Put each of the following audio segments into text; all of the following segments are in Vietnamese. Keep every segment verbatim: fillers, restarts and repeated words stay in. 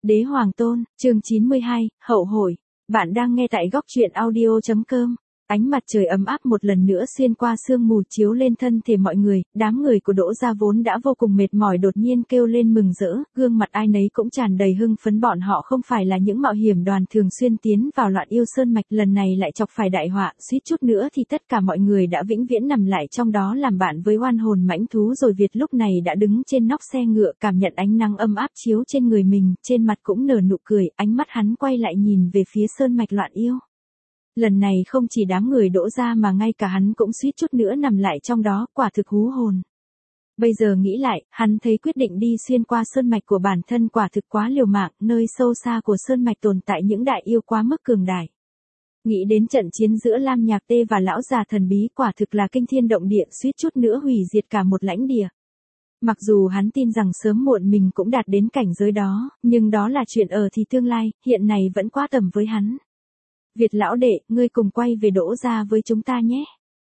Đế Hoàng Tôn, chương chín mươi hai, Hậu hội. Bạn đang nghe tại góc truyện audio chấm com. Ánh mặt trời ấm áp một lần nữa xuyên qua sương mù chiếu lên thân thể mọi người, đám người của Đỗ gia vốn đã vô cùng mệt mỏi đột nhiên kêu lên mừng rỡ, gương mặt ai nấy cũng tràn đầy hưng phấn. Bọn họ không phải là những mạo hiểm đoàn thường xuyên tiến vào loạn yêu sơn mạch, lần này lại chọc phải đại họa, suýt chút nữa thì tất cả mọi người đã vĩnh viễn nằm lại trong đó làm bạn với oan hồn mãnh thú rồi. Việt lúc này đã đứng trên nóc xe ngựa, cảm nhận ánh nắng âm áp chiếu trên người mình, trên mặt cũng nở nụ cười, ánh mắt hắn quay lại nhìn về phía sơn mạch loạn yêu. Lần này không chỉ đám người Đỗ gia mà ngay cả hắn cũng suýt chút nữa nằm lại trong đó, quả thực hú hồn. Bây giờ nghĩ lại, hắn thấy quyết định đi xuyên qua sơn mạch của bản thân quả thực quá liều mạng, nơi sâu xa của sơn mạch tồn tại những đại yêu quá mức cường đại. Nghĩ đến trận chiến giữa Lam Nhạc Tê và lão già thần bí quả thực là kinh thiên động địa, suýt chút nữa hủy diệt cả một lãnh địa. Mặc dù hắn tin rằng sớm muộn mình cũng đạt đến cảnh giới đó, nhưng đó là chuyện ở thì tương lai, hiện này vẫn quá tầm với hắn. Việt lão đệ, ngươi cùng quay về Đỗ gia với chúng ta nhé.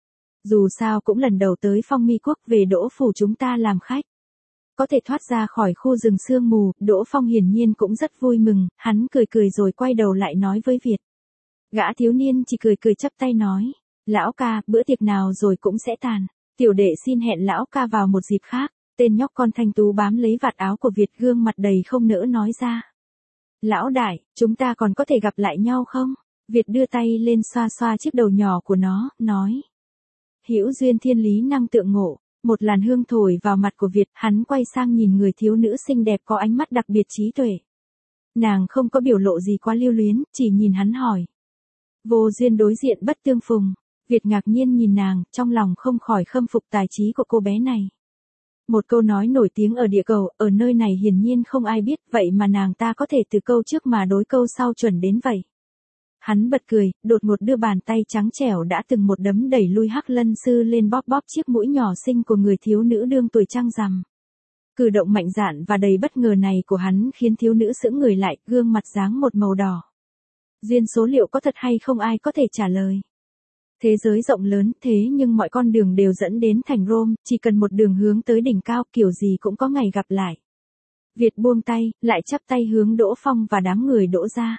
Dù sao cũng lần đầu tới Phong Mi Quốc, về Đỗ phủ chúng ta làm khách. Có thể thoát ra khỏi khu rừng sương mù, Đỗ Phong hiển nhiên cũng rất vui mừng, hắn cười cười rồi quay đầu lại nói với Việt. Gã thiếu niên chỉ cười cười chắp tay nói, lão ca, bữa tiệc nào rồi cũng sẽ tàn, tiểu đệ xin hẹn lão ca vào một dịp khác. Tên nhóc con thanh tú bám lấy vạt áo của Việt, gương mặt đầy không nỡ nói ra. Lão đại, chúng ta còn có thể gặp lại nhau không? Việt đưa tay lên xoa xoa chiếc đầu nhỏ của nó, nói. Hữu duyên thiên lý năng tượng ngộ, một làn hương thổi vào mặt của Việt, hắn quay sang nhìn người thiếu nữ xinh đẹp có ánh mắt đặc biệt trí tuệ. Nàng không có biểu lộ gì quá lưu luyến, chỉ nhìn hắn hỏi. Vô duyên đối diện bất tương phùng, Việt ngạc nhiên nhìn nàng, trong lòng không khỏi khâm phục tài trí của cô bé này. Một câu nói nổi tiếng ở địa cầu, ở nơi này hiển nhiên không ai biết, vậy mà nàng ta có thể từ câu trước mà đối câu sau chuẩn đến vậy. Hắn bật cười, đột ngột đưa bàn tay trắng trẻo đã từng một đấm đẩy lui Hắc Lân sư lên bóp bóp chiếc mũi nhỏ xinh của người thiếu nữ đương tuổi trăng rằm. Cử động mạnh dạn và đầy bất ngờ này của hắn khiến thiếu nữ sững người lại, gương mặt dáng một màu đỏ. Duyên số liệu có thật hay không ai có thể trả lời. Thế giới rộng lớn thế nhưng mọi con đường đều dẫn đến thành Rome, chỉ cần một đường hướng tới đỉnh cao kiểu gì cũng có ngày gặp lại. Việt buông tay, lại chắp tay hướng Đỗ Phong và đám người Đỗ gia.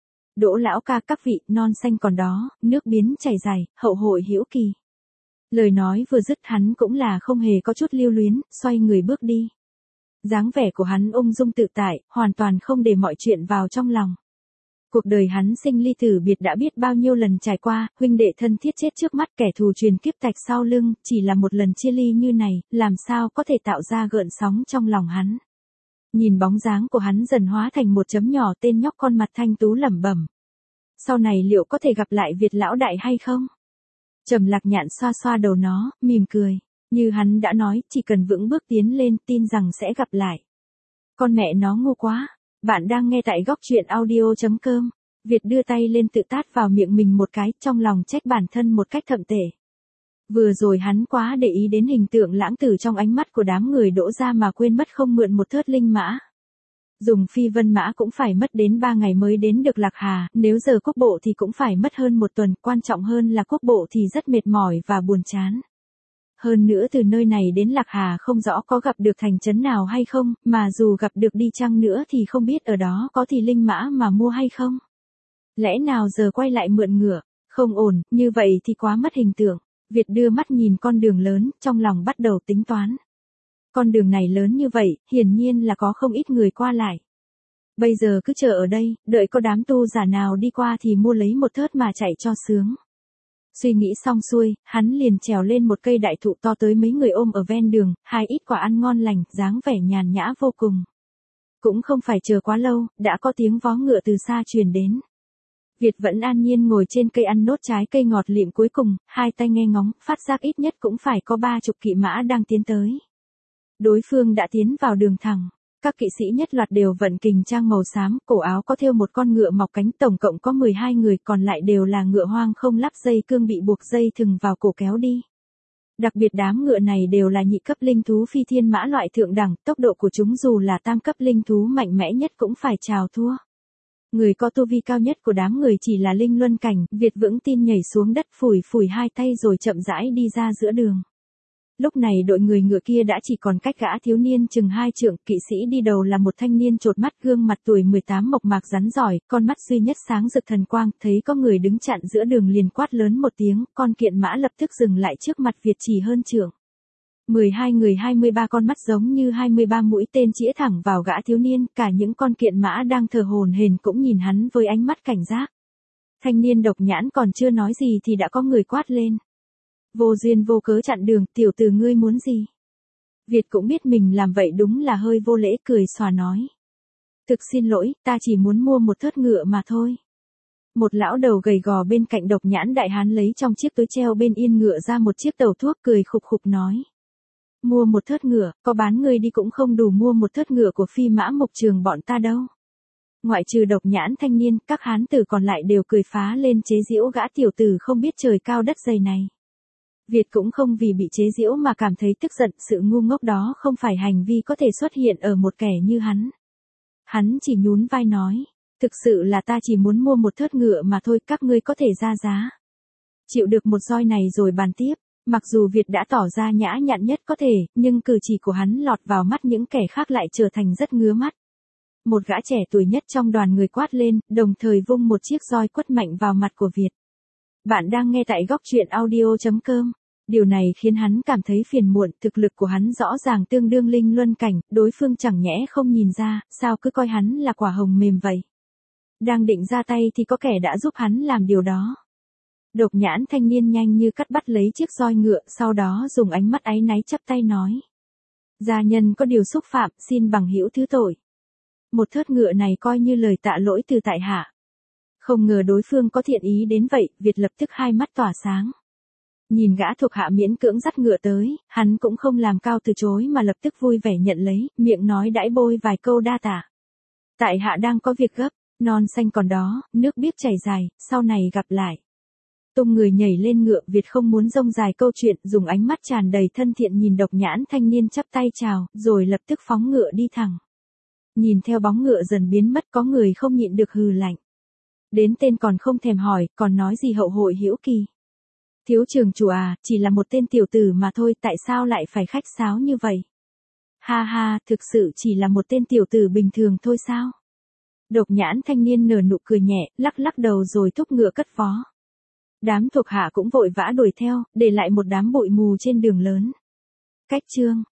Đỗ lão ca, các vị, non xanh còn đó, nước biến chảy dài, hậu hội hữu kỳ. Lời nói vừa dứt hắn cũng là không hề có chút lưu luyến, xoay người bước đi. Dáng vẻ của hắn ung dung tự tại, hoàn toàn không để mọi chuyện vào trong lòng. Cuộc đời hắn sinh ly tử biệt đã biết bao nhiêu lần trải qua, huynh đệ thân thiết chết trước mắt, kẻ thù truyền kiếp tạch sau lưng, chỉ là một lần chia ly như này, làm sao có thể tạo ra gợn sóng trong lòng hắn. Nhìn bóng dáng của hắn dần hóa thành một chấm nhỏ, tên nhóc con mặt thanh tú lẩm bẩm. Sau này liệu có thể gặp lại Việt lão đại hay không? Trầm Lạc Nhạn xoa xoa đầu nó, mỉm cười. Như hắn đã nói, chỉ cần vững bước tiến lên, tin rằng sẽ gặp lại. Con mẹ nó ngu quá. Bạn đang nghe tại góc truyện audio chấm com. Việt đưa tay lên tự tát vào miệng mình một cái, trong lòng trách bản thân một cách thậm tệ. Vừa rồi hắn quá để ý đến hình tượng lãng tử trong ánh mắt của đám người Đỗ gia mà quên mất không mượn một thớt linh mã. Dùng phi vân mã cũng phải mất đến ba ngày mới đến được Lạc Hà, nếu giờ quốc bộ thì cũng phải mất hơn một tuần, quan trọng hơn là quốc bộ thì rất mệt mỏi và buồn chán. Hơn nữa từ nơi này đến Lạc Hà không rõ có gặp được thành trấn nào hay không, mà dù gặp được đi chăng nữa thì không biết ở đó có thì linh mã mà mua hay không. Lẽ nào giờ quay lại mượn ngựa, không ổn, như vậy thì quá mất hình tượng. Việt đưa mắt nhìn con đường lớn, trong lòng bắt đầu tính toán. Con đường này lớn như vậy, hiển nhiên là có không ít người qua lại. Bây giờ cứ chờ ở đây, đợi có đám tu giả nào đi qua thì mua lấy một thớt mà chạy cho sướng. Suy nghĩ xong xuôi, hắn liền trèo lên một cây đại thụ to tới mấy người ôm ở ven đường, hai ít quả ăn ngon lành, dáng vẻ nhàn nhã vô cùng. Cũng không phải chờ quá lâu, đã có tiếng vó ngựa từ xa truyền đến. Việt vẫn an nhiên ngồi trên cây ăn nốt trái cây ngọt lịm cuối cùng, hai tay nghe ngóng, phát giác ít nhất cũng phải có ba chục kỵ mã đang tiến tới. Đối phương đã tiến vào đường thẳng. Các kỵ sĩ nhất loạt đều vận kình trang màu xám, cổ áo có thêu một con ngựa mọc cánh, tổng cộng có mười hai người, còn lại đều là ngựa hoang không lắp dây cương bị buộc dây thừng vào cổ kéo đi. Đặc biệt đám ngựa này đều là nhị cấp linh thú phi thiên mã loại thượng đẳng, tốc độ của chúng dù là tam cấp linh thú mạnh mẽ nhất cũng phải chào thua. Người có tu vi cao nhất của đám người chỉ là linh luân cảnh, Việt vững tin nhảy xuống đất phủi phủi hai tay rồi chậm rãi đi ra giữa đường. Lúc này đội người ngựa kia đã chỉ còn cách gã thiếu niên chừng hai trượng, kỵ sĩ đi đầu là một thanh niên chột mắt, gương mặt tuổi mười tám mộc mạc rắn giỏi, con mắt duy nhất sáng rực thần quang, thấy có người đứng chặn giữa đường liền quát lớn một tiếng, con kiện mã lập tức dừng lại trước mặt Việt chỉ hơn trượng. mười hai người hai mươi ba con mắt giống như hai mươi ba mũi tên chĩa thẳng vào gã thiếu niên, cả những con kiện mã đang thờ hổn hển cũng nhìn hắn với ánh mắt cảnh giác. Thanh niên độc nhãn còn chưa nói gì thì đã có người quát lên. Vô duyên vô cớ chặn đường, tiểu tử ngươi muốn gì? Việt cũng biết mình làm vậy đúng là hơi vô lễ, cười xòa nói. Thực xin lỗi, ta chỉ muốn mua một thớt ngựa mà thôi. Một lão đầu gầy gò bên cạnh độc nhãn đại hán lấy trong chiếc túi treo bên yên ngựa ra một chiếc tàu thuốc, cười khục khục nói. Mua một thớt ngựa, có bán ngươi đi cũng không đủ mua một thớt ngựa của phi mã mục trường bọn ta đâu. Ngoại trừ độc nhãn thanh niên, các hán tử còn lại đều cười phá lên chế giễu gã tiểu tử không biết trời cao đất dày này. Việt cũng không vì bị chế giễu mà cảm thấy tức giận, sự ngu ngốc đó không phải hành vi có thể xuất hiện ở một kẻ như hắn. Hắn chỉ nhún vai nói, thực sự là ta chỉ muốn mua một thớt ngựa mà thôi, các ngươi có thể ra giá. Chịu được một roi này rồi bàn tiếp. Mặc dù Việt đã tỏ ra nhã nhặn nhất có thể, nhưng cử chỉ của hắn lọt vào mắt những kẻ khác lại trở thành rất ngứa mắt. Một gã trẻ tuổi nhất trong đoàn người quát lên, đồng thời vung một chiếc roi quất mạnh vào mặt của Việt. Bạn đang nghe tại góc truyện audio chấm com. Điều này khiến hắn cảm thấy phiền muộn, thực lực của hắn rõ ràng tương đương linh luân cảnh, đối phương chẳng nhẽ không nhìn ra, sao cứ coi hắn là quả hồng mềm vậy. Đang định ra tay thì có kẻ đã giúp hắn làm điều đó. Độc nhãn thanh niên nhanh như cắt bắt lấy chiếc roi ngựa, sau đó dùng ánh mắt áy náy chắp tay nói. Gia nhân có điều xúc phạm, xin bằng hữu thứ tội. Một thớt ngựa này coi như lời tạ lỗi từ tại hạ. Không ngờ đối phương có thiện ý đến vậy, Việt lập tức hai mắt tỏa sáng. Nhìn gã thuộc hạ miễn cưỡng dắt ngựa tới, hắn cũng không làm cao từ chối mà lập tức vui vẻ nhận lấy, miệng nói đãi bôi vài câu đa tạ. Tại hạ đang có việc gấp, non xanh còn đó, nước biếc chảy dài, sau này gặp lại. Tung người nhảy lên ngựa, Việt không muốn rông dài câu chuyện, dùng ánh mắt tràn đầy thân thiện nhìn độc nhãn thanh niên chắp tay chào, rồi lập tức phóng ngựa đi thẳng. Nhìn theo bóng ngựa dần biến mất, có người không nhịn được hừ lạnh. Đến tên còn không thèm hỏi, còn nói gì hậu hội hữu kỳ. Thiếu trường chủ à, chỉ là một tên tiểu tử mà thôi, tại sao lại phải khách sáo như vậy? Ha ha, thực sự chỉ là một tên tiểu tử bình thường thôi sao? Độc nhãn thanh niên nở nụ cười nhẹ, lắc lắc đầu rồi thúc ngựa cất phó. Đám thuộc hạ cũng vội vã đuổi theo, để lại một đám bụi mù trên đường lớn. Cách chương